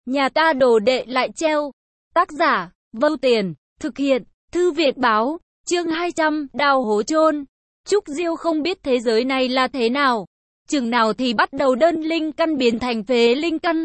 Nhà ta đồ đệ lại treo. Tác giả, Vâu Tiền, thực hiện, Thư viện báo, chương 200, đào hố chôn. Trúc Diêu không biết thế giới này là thế nào. Chừng nào thì bắt đầu đơn linh căn biến thành phế linh căn.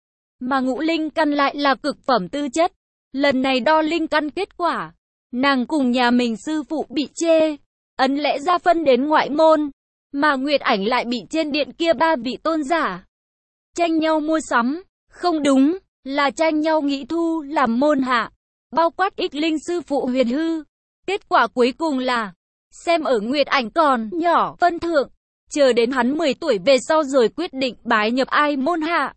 Mà ngũ linh căn lại là cực phẩm tư chất. Lần này đo linh căn kết quả. Nàng cùng nhà mình sư phụ bị chê. Ấn lẽ ra phân đến ngoại môn. Mà Nguyệt Ảnh lại bị trên điện kia ba vị tôn giả tranh nhau mua sắm. Không đúng, là tranh nhau nghĩ thu làm môn hạ. Bao quát Ích Linh sư phụ Huyền Hư. Kết quả cuối cùng là xem ở Nguyệt Ảnh còn nhỏ phân thượng. Chờ đến hắn 10 tuổi về sau rồi quyết định bái nhập ai môn hạ.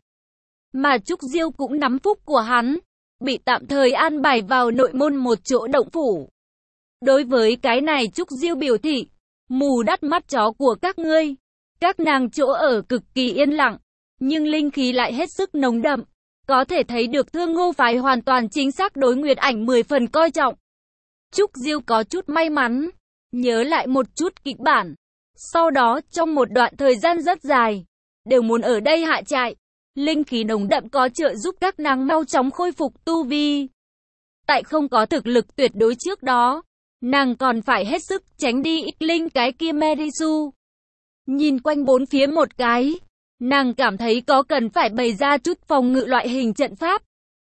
Mà Trúc Diêu cũng nắm phúc của hắn. Bị tạm thời an bài vào nội môn một chỗ động phủ. Đối với cái này Trúc Diêu biểu thị, mù đắt mắt chó của các ngươi. Các nàng chỗ ở cực kỳ yên lặng, nhưng linh khí lại hết sức nồng đậm. Có thể thấy được Thương Ngô phái hoàn toàn chính xác đối Nguyệt Ảnh 10 phần coi trọng. Trúc Diêu có chút may mắn, nhớ lại một chút kịch bản. Sau đó trong một đoạn thời gian rất dài, đều muốn ở đây hạ trại. Linh khí nồng đậm có trợ giúp các nàng mau chóng khôi phục tu vi. Tại không có thực lực tuyệt đối trước đó, nàng còn phải hết sức tránh đi Ích Linh cái kia Merisu. Nhìn quanh bốn phía một cái, nàng cảm thấy có cần phải bày ra chút phòng ngự loại hình trận pháp.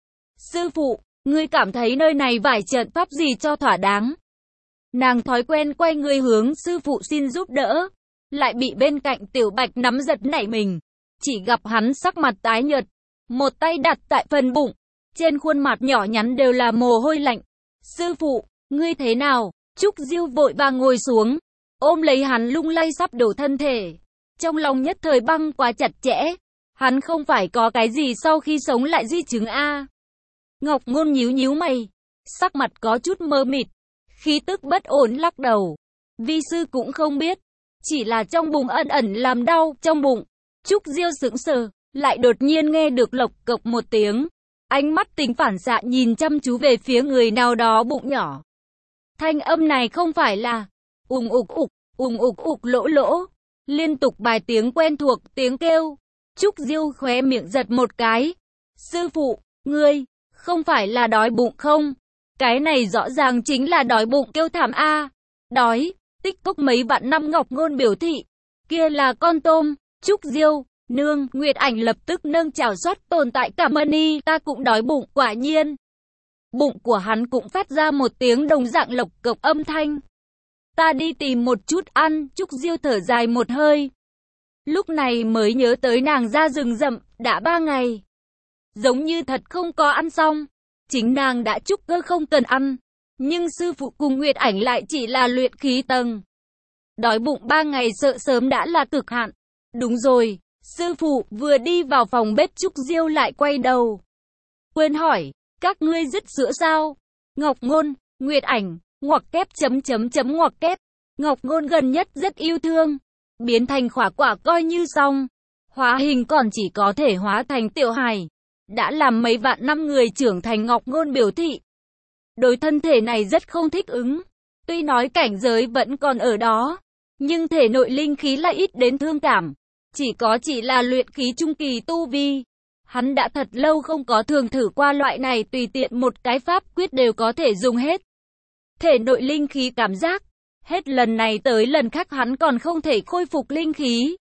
Sư phụ, ngươi cảm thấy nơi này phải trận pháp gì cho thỏa đáng? Nàng thói quen quay người hướng sư phụ xin giúp đỡ, lại bị bên cạnh Tiểu Bạch nắm giật nảy mình. Chỉ gặp hắn sắc mặt tái nhợt, một tay đặt tại phần bụng, trên khuôn mặt nhỏ nhắn đều là mồ hôi lạnh. Sư phụ, ngươi thế nào? Trúc Diêu vội vàng ngồi xuống, ôm lấy hắn lung lay sắp đổ thân thể. Trong lòng nhất thời băng quá chặt chẽ, hắn không phải có cái gì sau khi sống lại di chứng a? Ngọc Ngôn nhíu nhíu mày, sắc mặt có chút mơ mịt, khí tức bất ổn lắc đầu. Vi sư cũng không biết, chỉ là trong bụng ẩn ẩn làm đau trong bụng. Trúc Diêu sững sờ, lại đột nhiên nghe được lộc cộc một tiếng. Ánh mắt tính phản xạ nhìn chăm chú về phía người nào đó bụng nhỏ. Thanh âm này không phải là ùng ục ục lỗ lỗ. Liên tục vài tiếng quen thuộc tiếng kêu. Trúc Diêu khóe miệng giật một cái. Sư phụ, ngươi, không phải là đói bụng không? Cái này rõ ràng chính là đói bụng kêu thảm a. Đói, tích cốc mấy vạn năm Ngọc Ngôn biểu thị. Kia là con tôm. Trúc Diêu, nương, Nguyệt Ảnh lập tức nâng chảo xoát tồn tại cả mani, ta cũng đói bụng, quả nhiên. Bụng của hắn cũng phát ra một tiếng đồng dạng lộc cộc âm thanh. Ta đi tìm một chút ăn, Trúc Diêu thở dài một hơi. Lúc này mới nhớ tới nàng ra rừng rậm, đã 3 ngày. Giống như thật không có ăn xong. Chính nàng đã trúc cơ không cần ăn. Nhưng sư phụ cùng Nguyệt Ảnh lại chỉ là luyện khí tầng. Đói bụng 3 ngày sợ sớm đã là cực hạn. Đúng rồi, sư phụ vừa đi vào phòng bếp Trúc Diêu lại quay đầu. Quên hỏi, các ngươi dứt sữa sao? Ngọc Ngôn, Nguyệt Ảnh, ngoặc kép ngoặc kép. Ngọc Ngôn gần nhất rất yêu thương. Biến thành khỏa quả coi như xong. Hóa hình còn chỉ có thể hóa thành tiểu hài. Đã làm mấy vạn năm người trưởng thành Ngọc Ngôn biểu thị. Đối thân thể này rất không thích ứng. Tuy nói cảnh giới vẫn còn ở đó. Nhưng thể nội linh khí lại ít đến thương cảm. Chỉ là luyện khí trung kỳ tu vi. Hắn đã thật lâu không có thường thử qua loại này tùy tiện một cái pháp quyết đều có thể dùng hết. Thể nội linh khí cảm giác. Hết lần này tới lần khác hắn còn không thể khôi phục linh khí.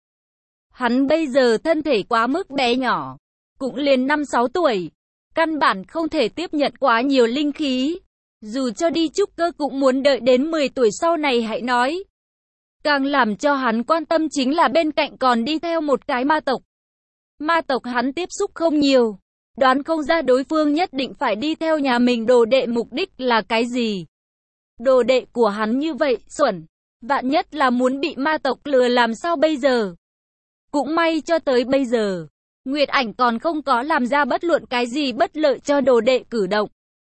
Hắn bây giờ thân thể quá mức bé nhỏ. Cũng liền 5-6 tuổi. Căn bản không thể tiếp nhận quá nhiều linh khí. Dù cho đi trúc cơ cũng muốn đợi đến 10 tuổi sau này hãy nói. Càng làm cho hắn quan tâm chính là bên cạnh còn đi theo một cái ma tộc. Ma tộc hắn tiếp xúc không nhiều. Đoán không ra đối phương nhất định phải đi theo nhà mình đồ đệ mục đích là cái gì. Đồ đệ của hắn như vậy, xuẩn. Vạn nhất là muốn bị ma tộc lừa làm sao bây giờ. Cũng may cho tới bây giờ, Nguyệt Ảnh còn không có làm ra bất luận cái gì bất lợi cho đồ đệ cử động.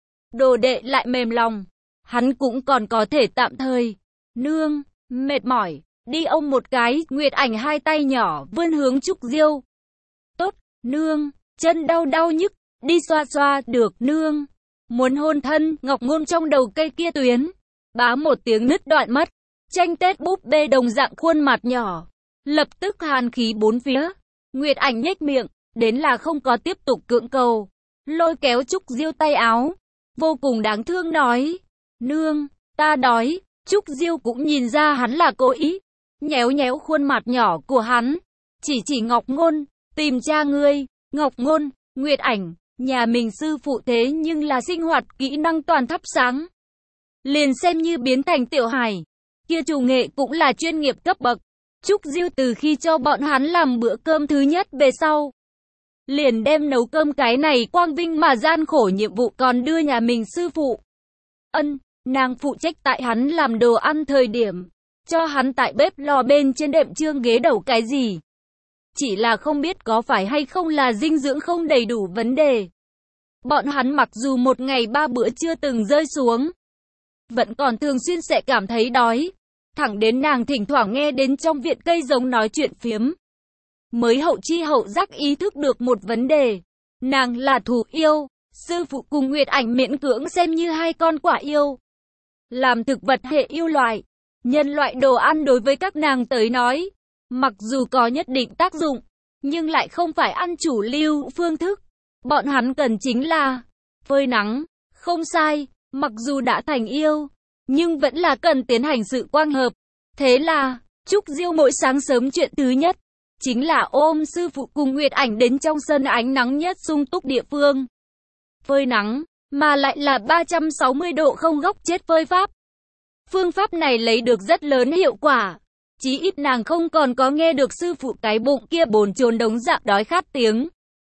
Đồ đệ lại mềm lòng. Hắn cũng còn có thể tạm thời. Nương, mệt mỏi, đi ôm một cái. Nguyệt Ảnh hai tay nhỏ vươn hướng Trúc Diêu. Tốt, nương, chân đau nhức, đi xoa xoa, được nương. Muốn hôn thân, Ngọc Ngôn trong đầu cây kia tuyến. Bá một tiếng nứt đoạn mất. Tranh tết búp bê đồng dạng khuôn mặt nhỏ. Lập tức hàn khí bốn phía. Nguyệt Ảnh nhếch miệng, đến là không có tiếp tục cưỡng cầu. lôi kéo Trúc Diêu tay áo, vô cùng đáng thương nói, nương, ta đói. Trúc Diêu cũng nhìn ra hắn là cố ý, nhéo nhéo khuôn mặt nhỏ của hắn, chỉ Ngọc Ngôn, tìm cha ngươi. Ngọc Ngôn, Nguyệt Ảnh, nhà mình sư phụ thế nhưng là sinh hoạt kỹ năng toàn thắp sáng. Liền xem như biến thành tiểu hài, kia chủ nghệ cũng là chuyên nghiệp cấp bậc. Trúc Diêu từ khi cho bọn hắn làm bữa cơm thứ nhất về sau, liền đem nấu cơm cái này quang vinh mà gian khổ nhiệm vụ còn đưa nhà mình sư phụ. Nàng phụ trách tại hắn làm đồ ăn thời điểm, cho hắn tại bếp lò bên trên đệm trương ghế đầu cái gì. Chỉ là không biết có phải hay không là dinh dưỡng không đầy đủ vấn đề. Bọn hắn mặc dù một ngày 3 bữa chưa từng rơi xuống, vẫn còn thường xuyên sẽ cảm thấy đói. Thẳng đến nàng thỉnh thoảng nghe đến trong viện cây giống nói chuyện phiếm, mới hậu chi hậu giác ý thức được một vấn đề. Nàng là thú yêu, sư phụ cùng Nguyệt Ảnh miễn cưỡng xem như hai con quả yêu. Làm thực vật hệ yêu loại, nhân loại đồ ăn đối với các nàng tới nói, mặc dù có nhất định tác dụng, nhưng lại không phải ăn chủ lưu phương thức. Bọn hắn cần chính là phơi nắng, không sai, mặc dù đã thành yêu, nhưng vẫn là cần tiến hành sự quang hợp. Thế là, Trúc Diêu mỗi sáng sớm chuyện thứ nhất, chính là ôm sư phụ cùng Nguyệt Ảnh đến trong sân ánh nắng nhất sung túc địa phương. Phơi nắng, mà lại là 360 độ không góc chết phơi pháp. Phương pháp này lấy được rất lớn hiệu quả. Chí ít nàng không còn có nghe được sư phụ cái bụng kia bồn chồn đống dạng đói khát tiếng.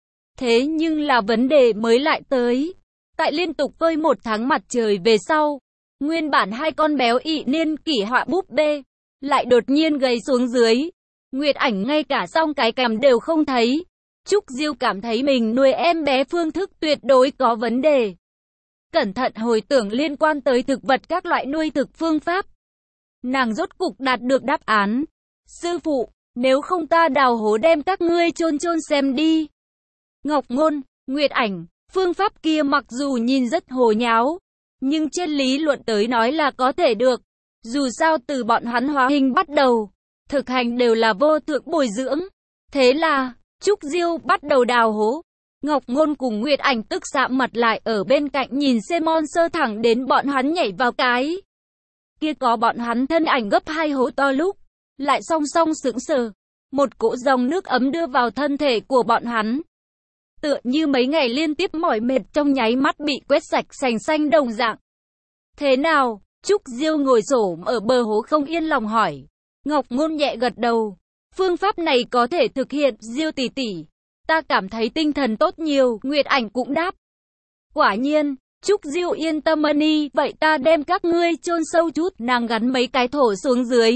Thế nhưng là vấn đề mới lại tới. Tại liên tục phơi 1 tháng mặt trời về sau, nguyên bản hai con béo ị niên kỷ họa búp bê, lại đột nhiên gầy xuống dưới. Nguyệt Ảnh ngay cả song cái cằm đều không thấy. Trúc Diêu cảm thấy mình nuôi em bé phương thức tuyệt đối có vấn đề. Cẩn thận hồi tưởng liên quan tới thực vật các loại nuôi thực phương pháp, nàng rốt cục đạt được đáp án. Sư phụ, nếu không ta đào hố đem các ngươi chôn xem đi. Ngọc Ngôn, Nguyệt Ảnh, phương pháp kia mặc dù nhìn rất hồ nháo, nhưng trên lý luận tới nói là có thể được. Dù sao từ bọn hắn hóa hình bắt đầu, thực hành đều là vô thượng bồi dưỡng. Thế là, Trúc Diêu bắt đầu đào hố. Ngọc Ngôn cùng Nguyệt Ảnh tức sạm mặt lại ở bên cạnh nhìn Simon sơ thẳng đến bọn hắn nhảy vào cái kia có bọn hắn thân ảnh gấp 2 hố to lúc, lại song song sững sờ. Một cỗ dòng nước ấm đưa vào thân thể của bọn hắn. Tựa như mấy ngày liên tiếp mỏi mệt trong nháy mắt bị quét sạch sành xanh đồng dạng. Thế nào? Trúc Diêu ngồi xổm ở bờ hố không yên lòng hỏi. Ngọc Ngôn nhẹ gật đầu. Phương pháp này có thể thực hiện, Diêu tỷ tỷ. Ta cảm thấy tinh thần tốt nhiều, Nguyệt Ảnh cũng đáp. Quả nhiên, Trúc Diêu yên tâm đi, vậy ta đem các ngươi chôn sâu chút, nàng gắn mấy cái thổ xuống dưới.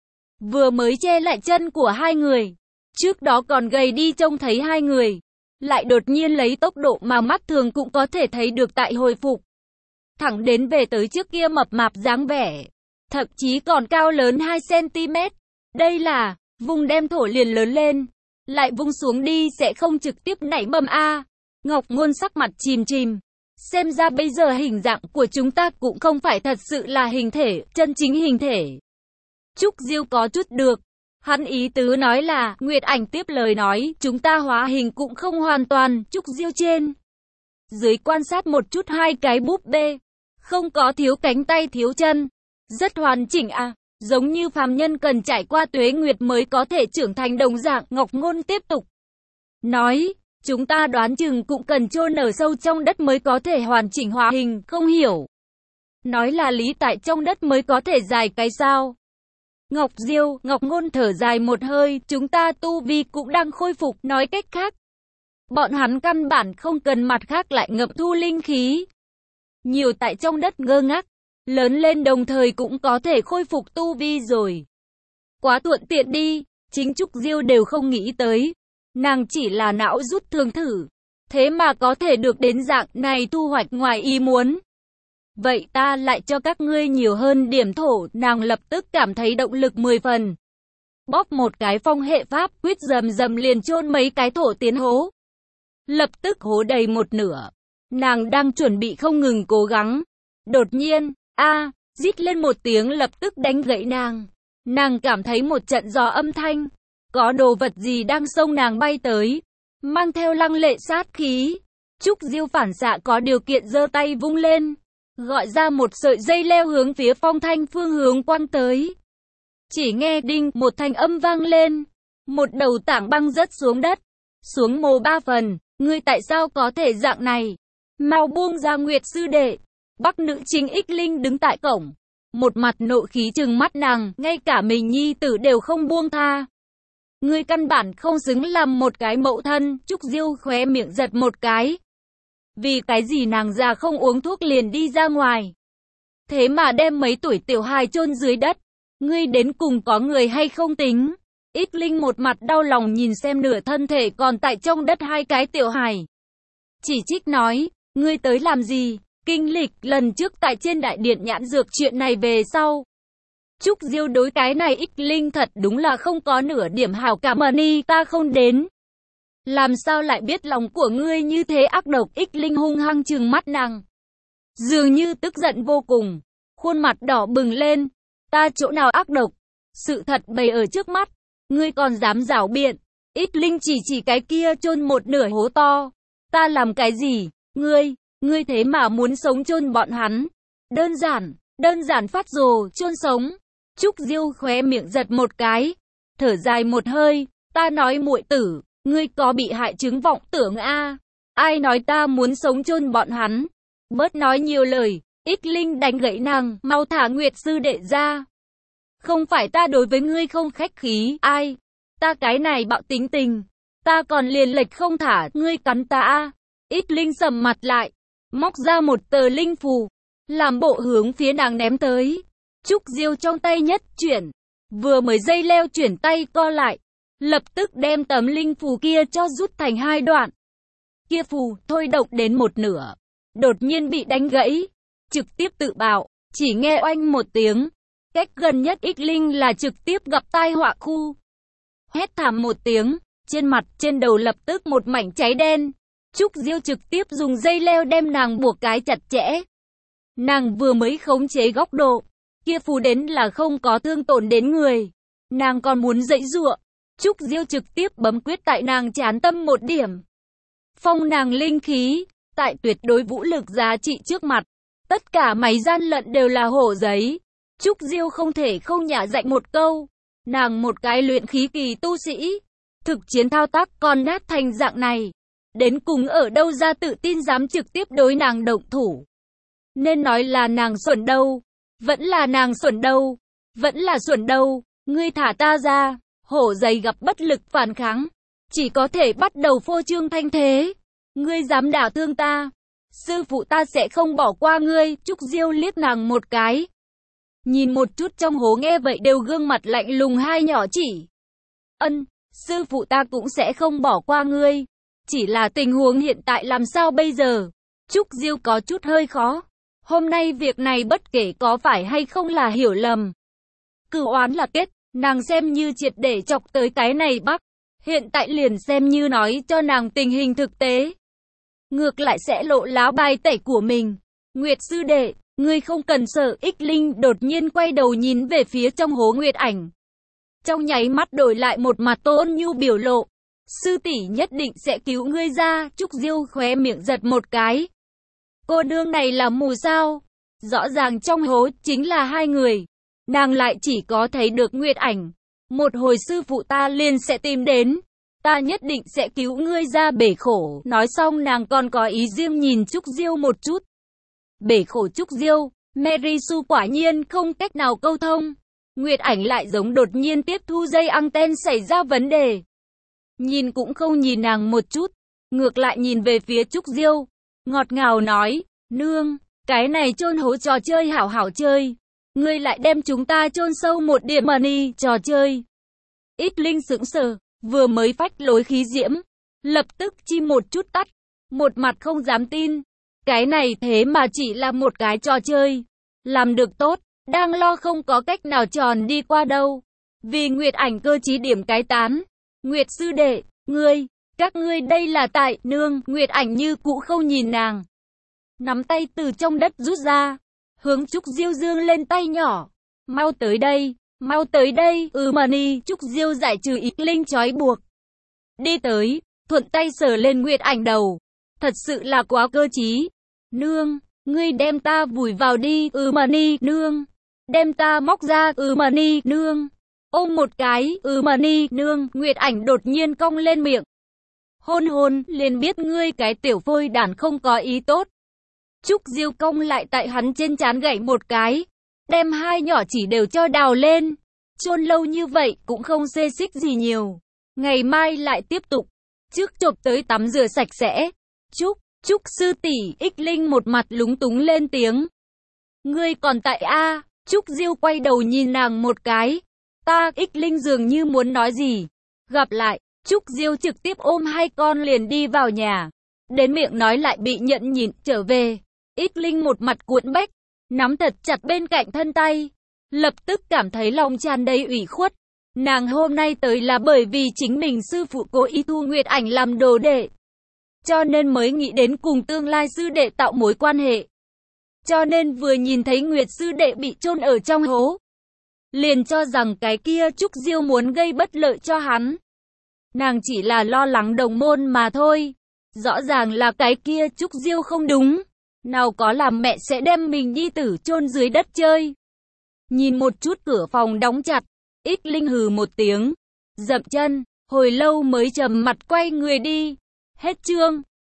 Vừa mới che lại chân của hai người, trước đó còn gầy đi trông thấy hai người, lại đột nhiên lấy tốc độ mà mắt thường cũng có thể thấy được tại hồi phục. Thẳng đến về tới trước kia mập mạp dáng vẻ, thậm chí còn cao lớn 2cm. Đây là, vùng đem thổ liền lớn lên, lại vung xuống đi sẽ không trực tiếp nảy mầm a. Ngọc Ngôn sắc mặt chìm chìm. Xem ra bây giờ hình dạng của chúng ta cũng không phải thật sự là hình thể, chân chính hình thể. Trúc Diêu có chút được. Hắn ý tứ nói là, Nguyệt Ảnh tiếp lời nói, chúng ta hóa hình cũng không hoàn toàn. Trúc Diêu trên dưới quan sát một chút hai cái búp bê, không có thiếu cánh tay thiếu chân, rất hoàn chỉnh à, giống như phàm nhân cần trải qua tuế nguyệt mới có thể trưởng thành đồng dạng. Ngọc Ngôn tiếp tục nói, chúng ta đoán chừng cũng cần chôn ở sâu trong đất mới có thể hoàn chỉnh hóa hình, không hiểu. Nói là lý tại trong đất mới có thể dài cái sao? Ngọc Ngôn thở dài một hơi, chúng ta tu vi cũng đang khôi phục, nói cách khác. Bọn hắn căn bản không cần mặt khác lại ngậm thu linh khí. Nhiều tại trong đất ngơ ngác, lớn lên đồng thời cũng có thể khôi phục tu vi rồi. Quá thuận tiện đi, chính Trúc Diêu đều không nghĩ tới. Nàng chỉ là não rút thường thử, thế mà có thể được đến dạng này thu hoạch ngoài ý muốn. Vậy ta lại cho các ngươi nhiều hơn điểm thổ, nàng lập tức cảm thấy động lực 10 phần. Bóp một cái phong hệ pháp, quyết rầm rầm liền chôn mấy cái thổ tiến hố. Lập tức hố đầy một nửa. Nàng đang chuẩn bị không ngừng cố gắng. Đột nhiên, rít lên một tiếng lập tức đánh gãy nàng. Nàng cảm thấy một trận gió âm thanh. Có đồ vật gì đang xông nàng bay tới, mang theo lăng lệ sát khí. Trúc Diêu phản xạ có điều kiện giơ tay vung lên, gọi ra một sợi dây leo hướng phía Phong Thanh phương hướng quăng tới. Chỉ nghe đinh một thanh âm vang lên, một đầu tảng băng rớt xuống đất, xuống mồ 3 phần. Ngươi tại sao có thể dạng này? Mau buông ra Nguyệt sư đệ. Bắc nữ chính Ích Linh đứng tại cổng, một mặt nộ khí trừng mắt nàng, ngay cả mình nhi tử đều không buông tha. Ngươi căn bản không xứng làm một cái mẫu thân. Trúc Diêu khóe miệng giật một cái. Vì cái gì nàng già không uống thuốc liền đi ra ngoài, thế mà đem mấy tuổi tiểu hài chôn dưới đất. Ngươi đến cùng có người hay không tính? Ích Linh một mặt đau lòng nhìn xem nửa thân thể còn tại trong đất 2 cái tiểu hài, chỉ trích nói, ngươi tới làm gì? Kinh lịch lần trước tại trên đại điện nhãn dược chuyện này về sau, Trúc Diêu đối cái này Ích Linh thật đúng là không có nửa điểm hảo cảm. Ni ta không đến, làm sao lại biết lòng của ngươi như thế ác độc? Ích Linh hung hăng trừng mắt nàng, dường như tức giận vô cùng, khuôn mặt đỏ bừng lên. Ta chỗ nào ác độc? Sự thật bày ở trước mắt, ngươi còn dám giảo biện? Ích Linh chỉ cái kia chôn một nửa hố to. Ta làm cái gì? Ngươi thế mà muốn sống chôn bọn hắn? Đơn giản phát rồ, chôn sống. Trúc Diêu khóe miệng giật một cái, thở dài một hơi, ta nói muội tử, ngươi có bị hại chứng vọng tưởng a? Ai nói ta muốn sống chôn bọn hắn? Bớt nói nhiều lời. Ích Linh đánh gãy nàng, mau thả Nguyệt sư đệ ra. Không phải ta đối với ngươi không khách khí, ai? Ta cái này bạo tính tình, ta còn liền lệch không thả, ngươi cắn ta a. Ích Linh sầm mặt lại, móc ra một tờ linh phù, làm bộ hướng phía nàng ném tới. Trúc Diêu trong tay nhất chuyển, vừa mới dây leo chuyển tay co lại, lập tức đem tấm linh phù kia cho rút thành 2 đoạn. Kia phù thôi độc đến một nửa, đột nhiên bị đánh gãy, trực tiếp tự bạo. Chỉ nghe oanh một tiếng, cách gần nhất Ích Linh là trực tiếp gặp tai họa khu. Hét thảm một tiếng, trên mặt trên đầu lập tức một mảnh cháy đen. Trúc Diêu trực tiếp dùng dây leo đem nàng buộc cái chặt chẽ. Nàng vừa mới khống chế góc độ, kia phù đến là không có thương tổn đến người, nàng còn muốn giãy giụa. Trúc Diêu trực tiếp bấm quyết tại nàng trán tâm một điểm, phong nàng linh khí. Tại tuyệt đối vũ lực giá trị trước mặt, tất cả máy gian lận đều là hổ giấy. Trúc Diêu không thể không nhả dạy một câu, nàng một cái luyện khí kỳ tu sĩ, thực chiến thao tác còn nát thành dạng này, đến cùng ở đâu ra tự tin dám trực tiếp đối nàng động thủ? Nên nói là nàng xuẩn đâu, vẫn là nàng xuẩn đâu, vẫn là xuẩn đâu. Ngươi thả ta ra. Hổ giấy gặp bất lực phản kháng, chỉ có thể bắt đầu phô trương thanh thế. Ngươi dám đả thương ta, sư phụ ta sẽ không bỏ qua ngươi. Trúc Diêu liếc nàng một cái, nhìn một chút trong hố, nghe vậy đều gương mặt lạnh lùng, hai nhỏ chỉ. Sư phụ ta cũng sẽ không bỏ qua ngươi, chỉ là tình huống hiện tại làm sao bây giờ? Trúc Diêu có chút hơi khó. Hôm nay việc này bất kể có phải hay không là hiểu lầm, cửu oán là kết, nàng xem như triệt để chọc tới cái này Bắc. Hiện tại liền xem như nói cho nàng tình hình thực tế, ngược lại sẽ lộ láo bài tẩy của mình. Nguyệt sư đệ, ngươi không cần sợ. Ích Linh đột nhiên quay đầu nhìn về phía trong hố Nguyệt Ảnh, trong nháy mắt đổi lại một mặt ôn nhu biểu lộ. Sư tỷ nhất định sẽ cứu ngươi ra. Trúc Diêu khóe miệng giật một cái. Cô nương này là mù sao? Rõ ràng trong hố chính là 2 người, nàng lại chỉ có thấy được Nguyệt Ảnh. Một hồi sư phụ ta liền sẽ tìm đến, ta nhất định sẽ cứu ngươi ra bể khổ. Nói xong nàng còn có ý riêng nhìn Trúc Diêu một chút. Bể khổ Trúc Diêu, Merisu quả nhiên không cách nào câu thông. Nguyệt Ảnh lại giống đột nhiên tiếp thu dây anten xảy ra vấn đề, nhìn cũng không nhìn nàng một chút, ngược lại nhìn về phía Trúc Diêu, ngọt ngào nói, nương, cái này chôn hố trò chơi hảo hảo chơi, ngươi lại đem chúng ta chôn sâu một điểm money trò chơi. Ích Linh sững sờ, vừa mới phách lối khí diễm, lập tức chi một chút tắt, một mặt không dám tin. Cái này thế mà chỉ là một cái trò chơi, làm được tốt, đang lo không có cách nào tròn đi qua đâu. Vì Nguyệt Ảnh cơ trí điểm cái tán. Nguyệt sư đệ, các ngươi đây là tại, nương. Nguyệt Ảnh như cũ không nhìn nàng, nắm tay từ trong đất rút ra, hướng Trúc Diêu dương lên tay nhỏ. Mau tới đây, mau tới đây. Money. Trúc Diêu giải trừ Ích Linh trói buộc, đi tới, thuận tay sờ lên Nguyệt Ảnh đầu, thật sự là quá cơ trí. Nương, ngươi đem ta vùi vào đi, mà ni, nương. Đem ta móc ra, mà ni, nương. Ôm một cái, mà ni, nương. Nguyệt Ảnh đột nhiên cong lên miệng. Hôn, liền biết ngươi cái tiểu phôi đản không có ý tốt. Trúc Diêu cong lại tại hắn trên trán gảy một cái. Đem hai nhỏ chỉ đều cho đào lên. Chôn lâu như vậy cũng không xê xích gì nhiều. Ngày mai lại tiếp tục. Trước chộp tới tắm rửa sạch sẽ. Trúc sư tỷ, Ích Linh một mặt lúng túng lên tiếng. Ngươi còn tại a? Trúc Diêu quay đầu nhìn nàng một cái. Ta, Ích Linh dường như muốn nói gì. Gặp lại, Trúc Diêu trực tiếp ôm hai con liền đi vào nhà. Đến miệng nói lại bị nhận nhịn, trở về. Ích Linh một mặt cuộn bách, nắm thật chặt bên cạnh thân tay. Lập tức cảm thấy lòng tràn đầy ủy khuất. Nàng hôm nay tới là bởi vì chính mình sư phụ cố ý thu Nguyệt Ảnh làm đồ đệ. Cho nên mới nghĩ đến cùng tương lai sư đệ tạo mối quan hệ. Cho nên vừa nhìn thấy Nguyệt sư đệ bị chôn ở trong hố, liền cho rằng cái kia Trúc Diêu muốn gây bất lợi cho hắn. Nàng chỉ là lo lắng đồng môn mà thôi. Rõ ràng là cái kia Trúc Diêu không đúng. Nào có làm mẹ sẽ đem mình nhi tử chôn dưới đất chơi. Nhìn một chút cửa phòng đóng chặt, Ích Linh hừ một tiếng, dậm chân, hồi lâu mới trầm mặt quay người đi. Hết chương.